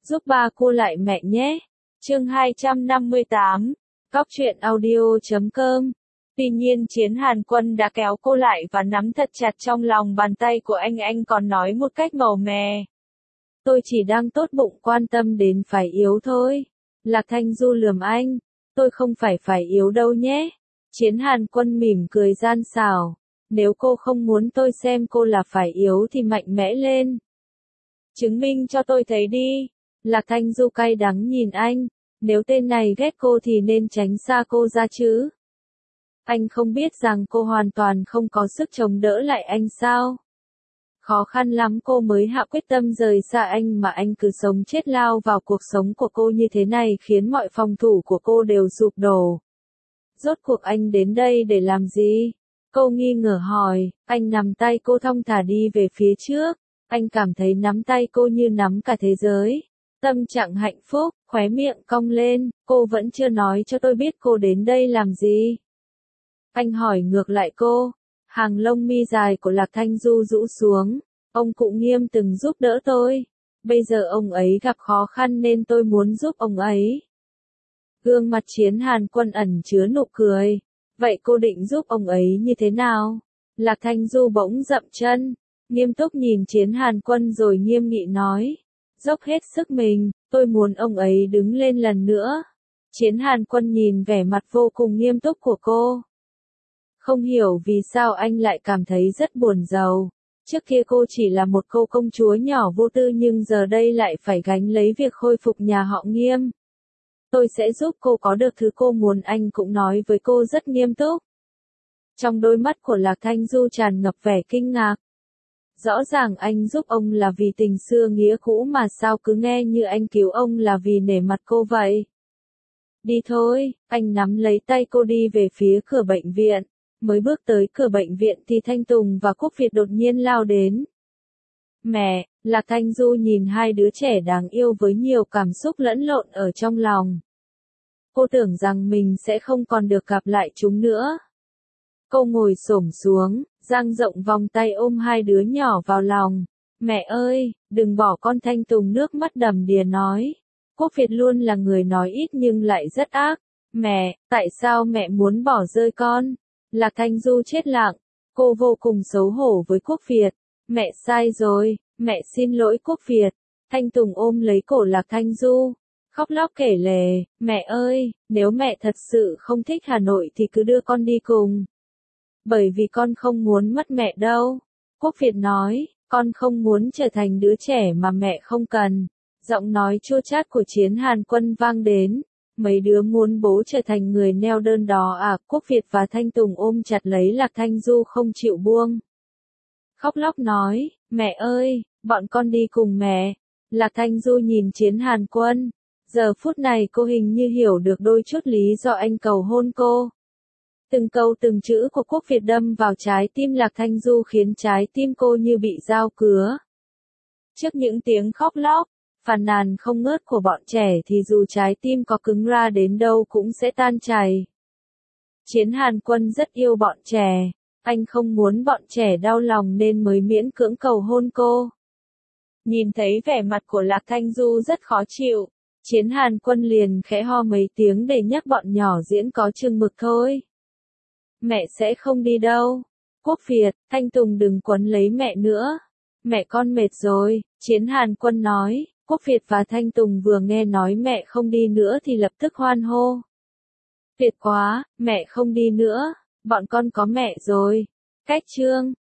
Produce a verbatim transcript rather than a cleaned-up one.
giúp ba cô lại mẹ nhé. Chương hai trăm năm mươi tám, Cóc truyện audio chấm com. Tuy nhiên Chiến Hàn Quân đã kéo cô lại và nắm thật chặt trong lòng bàn tay của anh anh còn nói một cách màu mè. Tôi chỉ đang tốt bụng quan tâm đến phải yếu thôi. Lạc Thanh Du lườm anh. Tôi không phải phải yếu đâu nhé. Chiến Hàn Quân mỉm cười gian xảo. Nếu cô không muốn tôi xem cô là phải yếu thì mạnh mẽ lên. Chứng minh cho tôi thấy đi. Lạc Thanh Du cay đắng nhìn anh. Nếu tên này ghét cô thì nên tránh xa cô ra chứ. Anh không biết rằng cô hoàn toàn không có sức chống đỡ lại anh sao? Khó khăn lắm cô mới hạ quyết tâm rời xa anh mà anh cứ sống chết lao vào cuộc sống của cô như thế này khiến mọi phòng thủ của cô đều sụp đổ. Rốt cuộc anh đến đây để làm gì? Cô nghi ngờ hỏi, anh nắm tay cô thong thả đi về phía trước. Anh cảm thấy nắm tay cô như nắm cả thế giới. Tâm trạng hạnh phúc, khóe miệng cong lên, cô vẫn chưa nói cho tôi biết cô đến đây làm gì. Anh hỏi ngược lại cô, hàng lông mi dài của Lạc Thanh Du rũ xuống, ông cụ Nghiêm từng giúp đỡ tôi, bây giờ ông ấy gặp khó khăn nên tôi muốn giúp ông ấy. Gương mặt Chiến Hàn Quân ẩn chứa nụ cười, vậy cô định giúp ông ấy như thế nào? Lạc Thanh Du bỗng dậm chân, nghiêm túc nhìn Chiến Hàn Quân rồi nghiêm nghị nói, dốc hết sức mình, tôi muốn ông ấy đứng lên lần nữa. Chiến Hàn Quân nhìn vẻ mặt vô cùng nghiêm túc của cô. Không hiểu vì sao anh lại cảm thấy rất buồn rầu. Trước kia cô chỉ là một cô công chúa nhỏ vô tư nhưng giờ đây lại phải gánh lấy việc khôi phục nhà họ Nghiêm. Tôi sẽ giúp cô có được thứ cô muốn, anh cũng nói với cô rất nghiêm túc. Trong đôi mắt của Lạc Thanh Du tràn ngập vẻ kinh ngạc. Rõ ràng anh giúp ông là vì tình xưa nghĩa cũ mà sao cứ nghe như anh cứu ông là vì nể mặt cô vậy. Đi thôi, anh nắm lấy tay cô đi về phía cửa bệnh viện. Mới bước tới cửa bệnh viện thì Thanh Tùng và Quốc Việt đột nhiên lao đến. Mẹ, Lạc Thanh Du nhìn hai đứa trẻ đáng yêu với nhiều cảm xúc lẫn lộn ở trong lòng. Cô tưởng rằng mình sẽ không còn được gặp lại chúng nữa. Cô ngồi xổm xuống, dang rộng vòng tay ôm hai đứa nhỏ vào lòng. Mẹ ơi, đừng bỏ con. Thanh Tùng nước mắt đầm đìa nói. Quốc Việt luôn là người nói ít nhưng lại rất ác. Mẹ, tại sao mẹ muốn bỏ rơi con? Lạc Thanh Du chết lặng, cô vô cùng xấu hổ với Quốc Việt. Mẹ sai rồi, mẹ xin lỗi Quốc Việt. Thanh Tùng ôm lấy cổ Lạc Thanh Du, khóc lóc kể lể, mẹ ơi, nếu mẹ thật sự không thích Hà Nội thì cứ đưa con đi cùng. Bởi vì con không muốn mất mẹ đâu. Quốc Việt nói, con không muốn trở thành đứa trẻ mà mẹ không cần. Giọng nói chua chát của Chiến Hàn Quân vang đến. Mấy đứa muốn bố trở thành người neo đơn đó à? Quốc Việt và Thanh Tùng ôm chặt lấy Lạc Thanh Du không chịu buông. Khóc lóc nói, mẹ ơi, bọn con đi cùng mẹ. Lạc Thanh Du nhìn Chiến Hàn Quân. Giờ phút này cô hình như hiểu được đôi chút lý do anh cầu hôn cô. Từng câu từng chữ của Quốc Việt đâm vào trái tim Lạc Thanh Du khiến trái tim cô như bị dao cứa. Trước những tiếng khóc lóc, phàn nàn không ngớt của bọn trẻ thì dù trái tim có cứng ra đến đâu cũng sẽ tan chảy. Chiến Hàn Quân rất yêu bọn trẻ, anh không muốn bọn trẻ đau lòng nên mới miễn cưỡng cầu hôn cô. Nhìn thấy vẻ mặt của Lạc Thanh Du rất khó chịu, Chiến Hàn Quân liền khẽ ho mấy tiếng để nhắc bọn nhỏ diễn có chừng mực thôi. Mẹ sẽ không đi đâu. Quốc Việt, Thanh Tùng đừng quấn lấy mẹ nữa. Mẹ con mệt rồi, Chiến Hàn Quân nói. Quốc Việt và Thanh Tùng vừa nghe nói mẹ không đi nữa thì lập tức hoan hô. Tuyệt quá, mẹ không đi nữa, bọn con có mẹ rồi. Cách chương